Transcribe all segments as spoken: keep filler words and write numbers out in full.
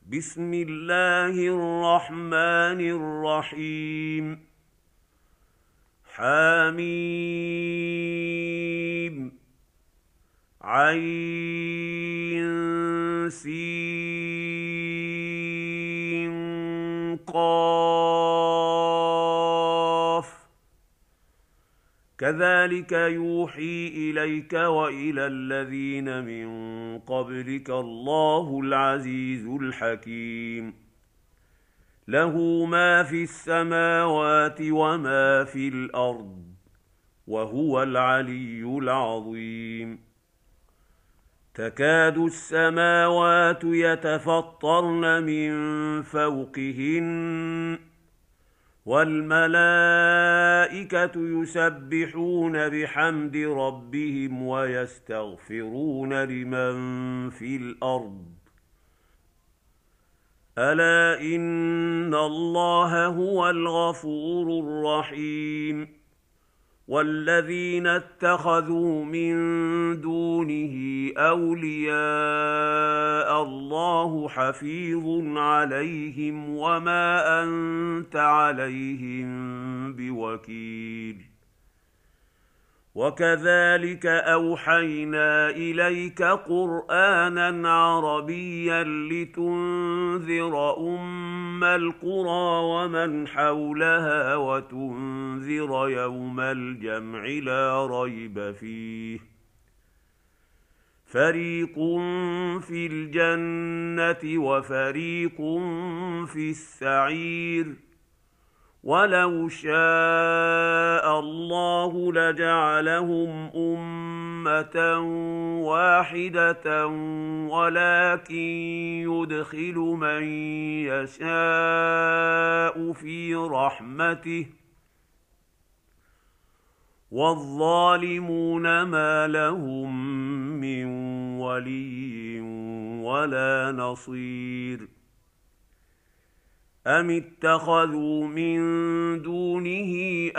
بسم الله الرحمن الرحيم. حميم عين سين قاف كذلك يوحي إليك وإلى الذين من قبلك الله العزيز الحكيم. له ما في السماوات وما في الأرض وهو العلي العظيم. تكاد السماوات يتفطرن من فوقهن والملائكة يسبحون بحمد ربهم ويستغفرون لمن في الأرض ألا إن الله هو الغفور الرحيم. والذين اتخذوا من دونه أولياء الله حفيظ عليهم وما أنت عليهم بوكيل. وكذلك أوحينا إليك قرآنا عربيا لتنذر أم القرى ومن حولها وتنذر يوم الجمع لا ريب فيه. فريق في الجنة وفريق في السعير. ولو شاء الله لجعلهم أمة واحدة ولكن يدخل من يشاء في رحمته والظالمون ما لهم من ولي ولا نصير. أم اتخذوا من دونه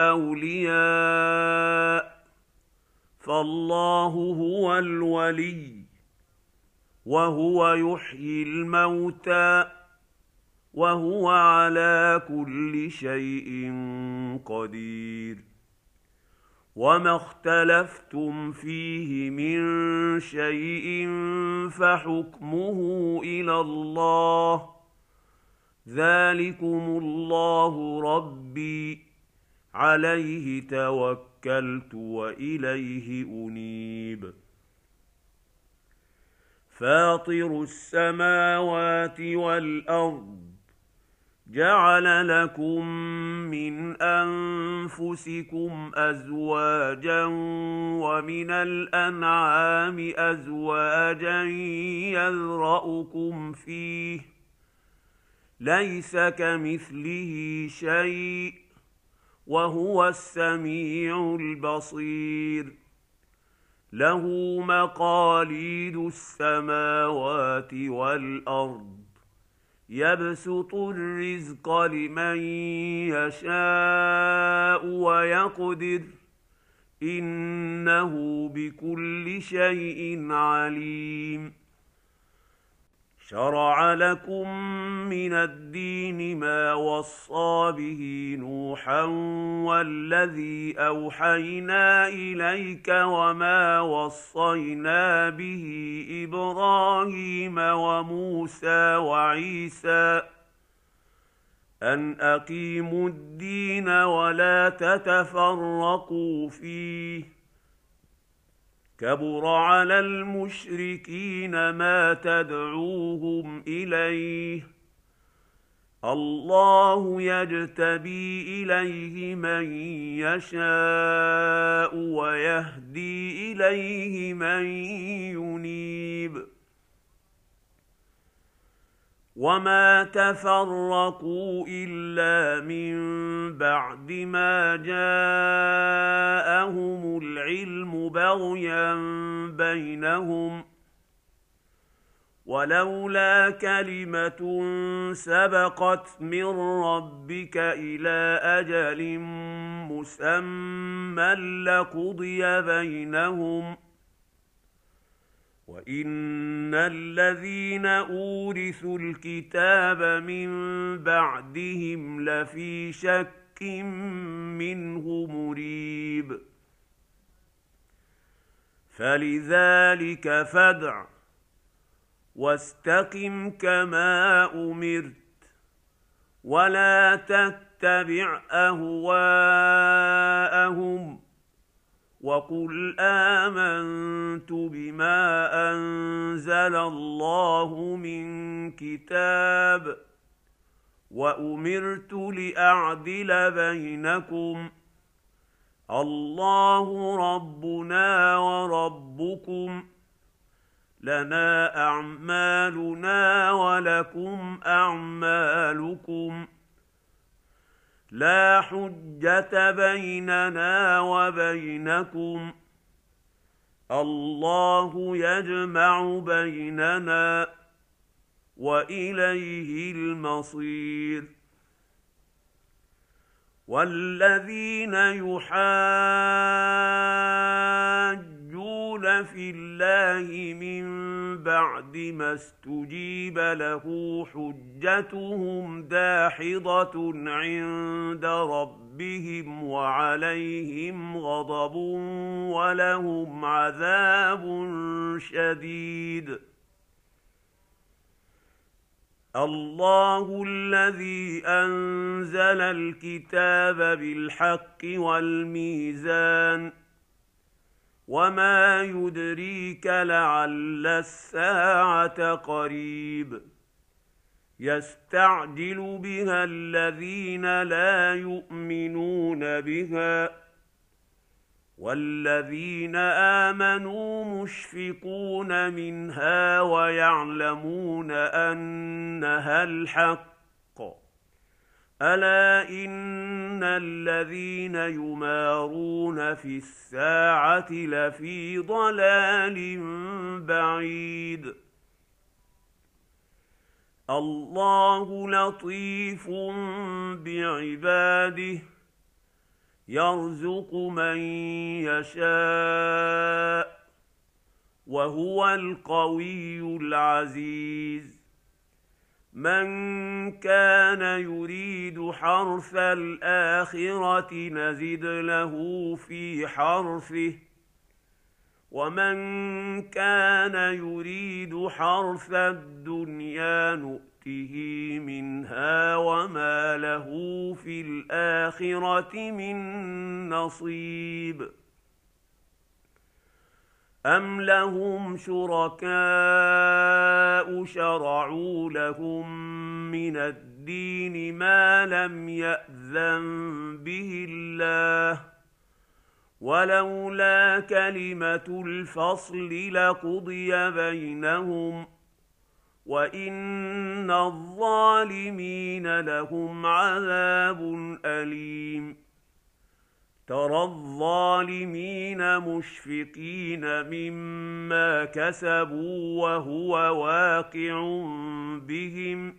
أولياء فالله هو الولي وهو يحيي الموتى وهو على كل شيء قدير. وما اختلفتم فيه من شيء فحكمه إلى الله ذلكم الله ربي عليه توكلت وإليه أنيب. فاطر السماوات والأرض جعل لكم من أنفسكم أزواجا ومن الأنعام أزواجا يذرأكم فيه ليس كمثله شيء وهو السميع البصير. له مقاليد السماوات والأرض يبسط الرزق لمن يشاء ويقدر إنه بكل شيء عليم. شرع لكم من الدين ما وصى به نوحا والذي أوحينا إليك وما وصينا به إبراهيم وموسى وعيسى أن أقيموا الدين ولا تتفرقوا فيه. كبر على المشركين ما تدعوهم إليه. الله يجتبي إليه من يشاء ويهدي إليه من ينيب. وما تفرقوا إلا من بعد ما جاءهم العلم بغيا بينهم ولولا كلمة سبقت من ربك إلى أجل مسمى لقضي بينهم وإن الذين أورثوا الكتاب من بعدهم لفي شك منه مريب. فلذلك فادع واستقم كما أمرت ولا تتبع أهواءهم وقل آمنت بما أنزل الله من كتاب وأمرت لأعدل بينكم الله ربنا وربكم لنا أعمالنا ولكم أعمالكم لا حجة بيننا وبينكم الله يجمع بيننا وإليه المصير. والذين يحاجون في الله من بعد ما استجيب له حجتهم داحضة عند ربهم وعليهم غضب ولهم عذاب شديد. الله الذي أنزل الكتاب بالحق والميزان وما يدريك لعل الساعة قريب يستعجل بها الذين لا يؤمنون بها والذين آمنوا مشفقون منها ويعلمون أنها الحق ألا إن الذين يمارون في الساعة لفي ضلال بعيد. الله لطيف بعباده يرزق من يشاء وهو القوي العزيز. من كان يريد حرث الآخرة نزد له في حرثه ومن كان يريد حرث الدنيا نؤته منها وما له في الآخرة من نصيب. أم لهم شركاء شرعوا لهم من الدين ما لم يأذن به الله ولولا كلمة الفصل لقضي بينهم وإن الظالمين لهم عذاب أليم. ترى الظالمين مشفقين مما كسبوا وهو واقع بهم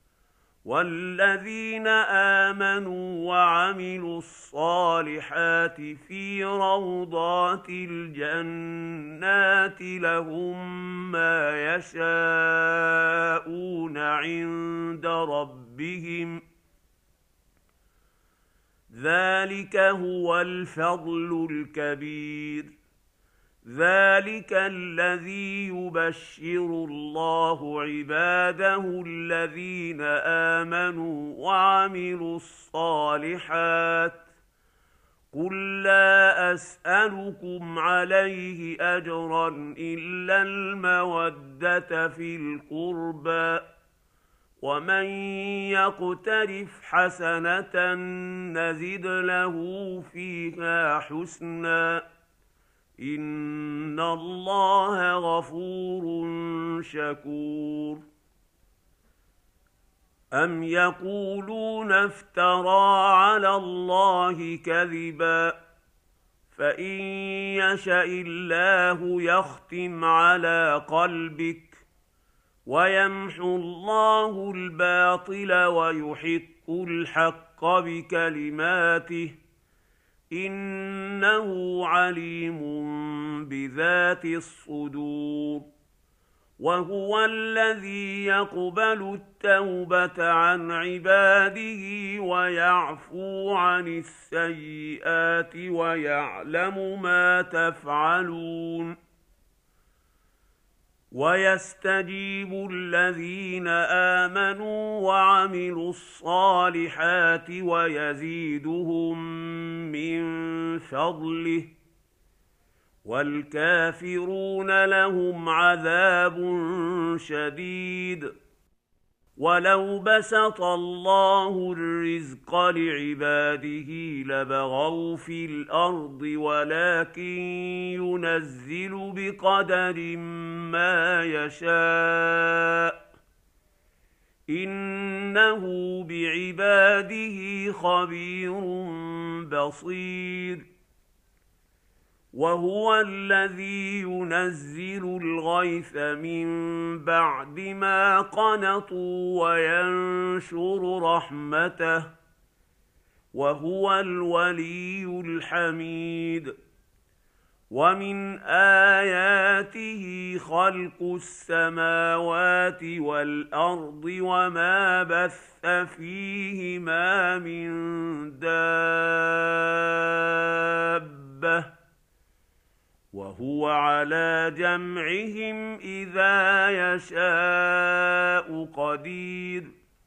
والذين آمنوا وعملوا الصالحات في روضات الجنات لهم ما يشاءون عند ربهم ذلك هو الفضل الكبير. ذلك الذي يبشر الله عباده الذين آمنوا وعملوا الصالحات قل لا أسألكم عليه أجرا إلا المودة في القربى ومن يقترف حسنة نزد له فيها حسنا إن الله غفور شكور. أم يقولون افترى على الله كذبا فإن يشأ الله يختم على قلبك ويمحو الله الباطل ويحق الحق بكلماته إنه عليم بذات الصدور. وهو الذي يقبل التوبة عن عباده ويعفو عن السيئات ويعلم ما تفعلون ويستجيب الذين آمنوا وعملوا الصالحات ويزيدهم من فضله والكافرون لهم عذاب شديد ولو بسط الله الرزق لعباده لبغوا في الأرض ولكن ينزل بقدر ما يشاء إنه بعباده خبير بصير وهو الذي ينزل الغيث من بعد ما قنطوا وينشر رحمته وهو الولي الحميد ومن آياته خلق السماوات والأرض وما بث فيهما من دابة وهو على جمعهم إذا يشاء قدير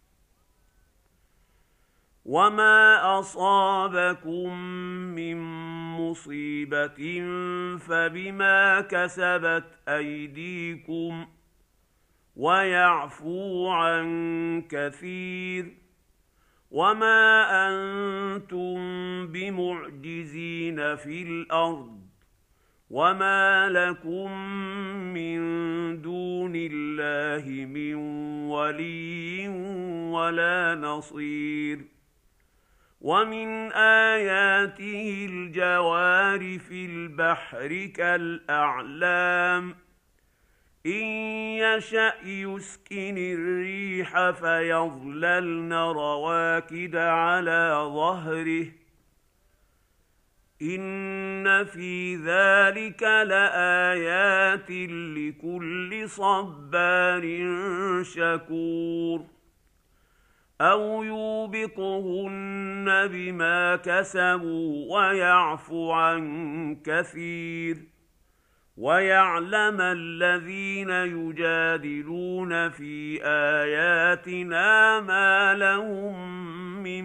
وما أصابكم من مصيبة فبما كسبت أيديكم ويعفو عن كثير وما أنتم بمعجزين في الأرض وما لكم من دون الله من ولي ولا نصير ومن آياته الجوار في البحر كالأعلام إن يشأ يسكن الريح فيظللن رواكد على ظهره إن في ذلك لآيات لكل صبار شكور أو يوبقهن بما كسبوا ويعفو عن كثير ويعلم الذين يجادلون في آياتنا ما لهم من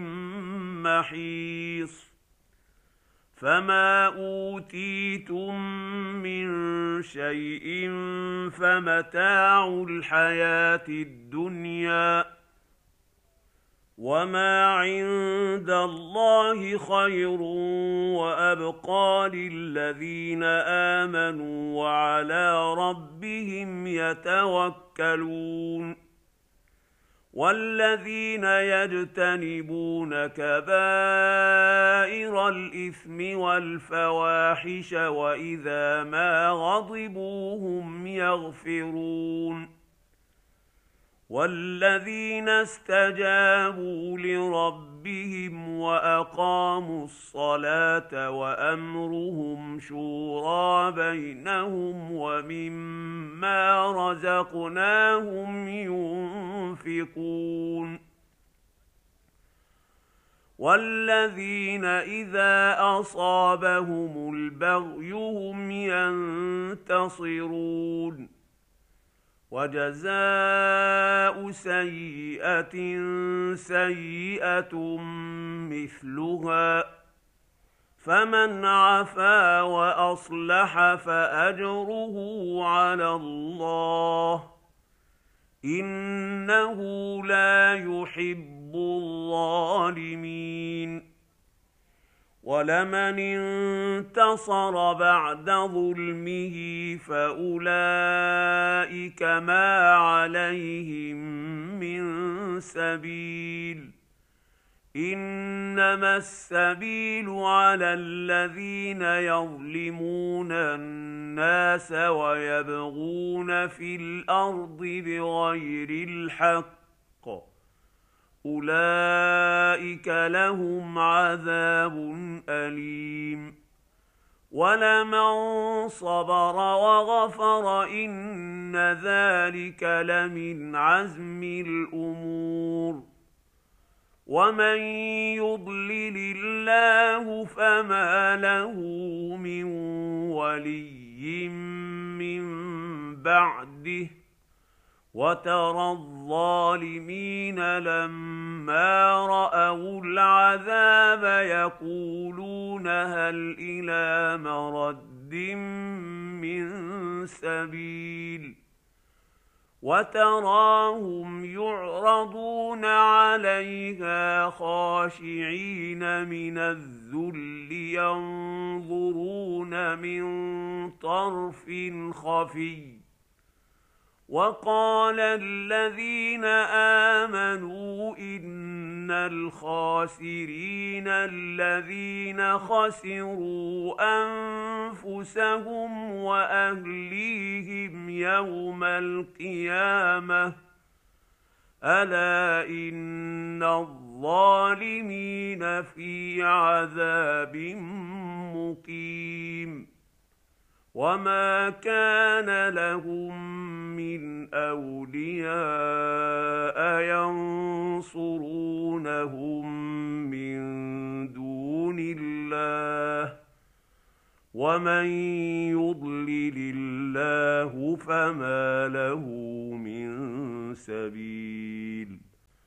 محيص فما أوتيتم من شيء فمتاع الحياة الدنيا وما عند الله خير وأبقى للذين آمنوا وعلى ربهم يتوكلون والذين يجتنبون كبائر الإثم والفواحش وإذا ما غضبوا هم يغفرون والذين استجابوا لربهم وأقاموا الصلاة وأمرهم شورى بينهم ومما رزقناهم ينفقون والذين إذا أصابهم البغي هم ينتصرون وجزاء سيئة سيئة مثلها فمن عفا وأصلح فأجره على الله إنه لا يحب الظالمين ولمن انتصر بعد ظلمه فأولئك ما عليهم من سبيل إنما السبيل على الذين يظلمون الناس ويبغون في الأرض بغير الحق أولئك لهم عذاب أليم ولمن صبر وغفر إن ذلك لمن عزم الأمور ومن يضلل الله فما له من ولي من بعده وترى الظالمين لما رأوا العذاب يقولون هل إلى مرد من سبيل وتراهم يعرضون عليها خاشعين من الذل ينظرون من طرف خفي وقال الذين آمنوا إن الخاسرين الذين خسروا أنفسهم وأهليهم يوم القيامة ألا إن الظالمين في عذاب مقيم وما كان لهم من أولياء ينصرونهم من دون الله ومن يضلل الله فما له من سبيل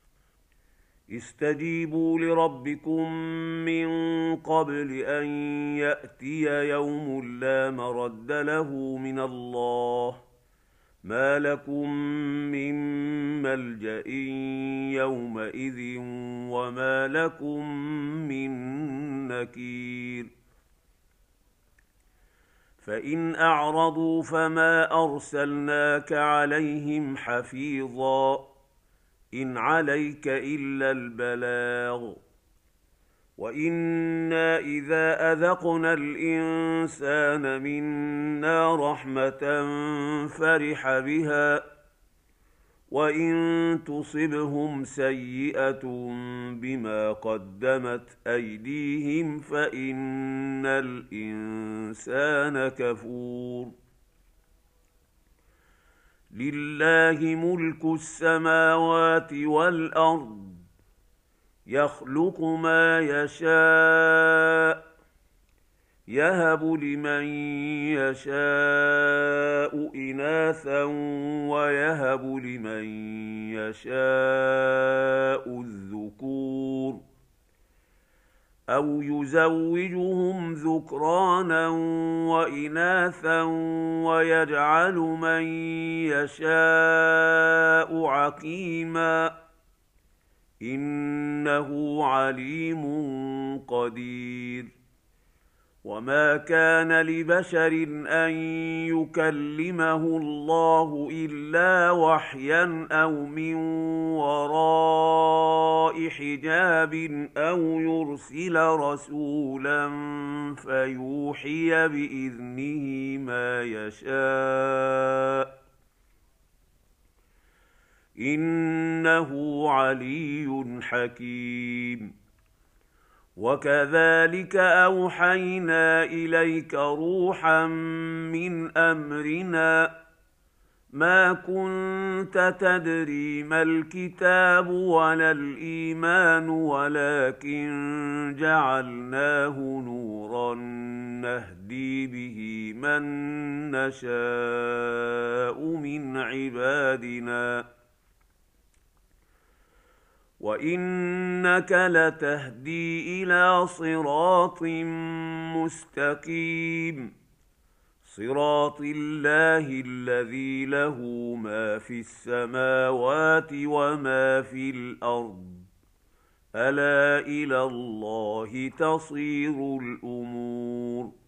استجيبوا لربكم من قبل أن يأتي يوم لا مرد له من الله ما لكم من ملجأ يومئذ وما لكم من نكير فإن أعرضوا فما أرسلناك عليهم حفيظا إن عليك إلا البلاغ وإنا إذا أذقنا الإنسان منا رحمة فرح بها وإن تصبهم سيئة بما قدمت أيديهم فإن الإنسان كفور لله ملك السماوات والأرض يخلق ما يشاء يهب لمن يشاء إناثا ويهب لمن يشاء الذكور أو يزوجهم ذكرانا وإناثا ويجعل من يشاء عقيما إنه عليم قدير وما كان لبشر أن يكلمه الله إلا وحيا أو من وراء حجاب أو يرسل رسولا فيوحي بإذنه ما يشاء إنه علي حكيم وكذلك أوحينا إليك روحا من أمرنا ما كنت تدري ما الكتاب ولا الإيمان ولكن جعلناه نورا نهدي به من نشاء من عبادنا وإنك لتهدي إلى صراط مستقيم صراط الله الذي له ما في السماوات وما في الأرض ألا إلى الله تصير الأمور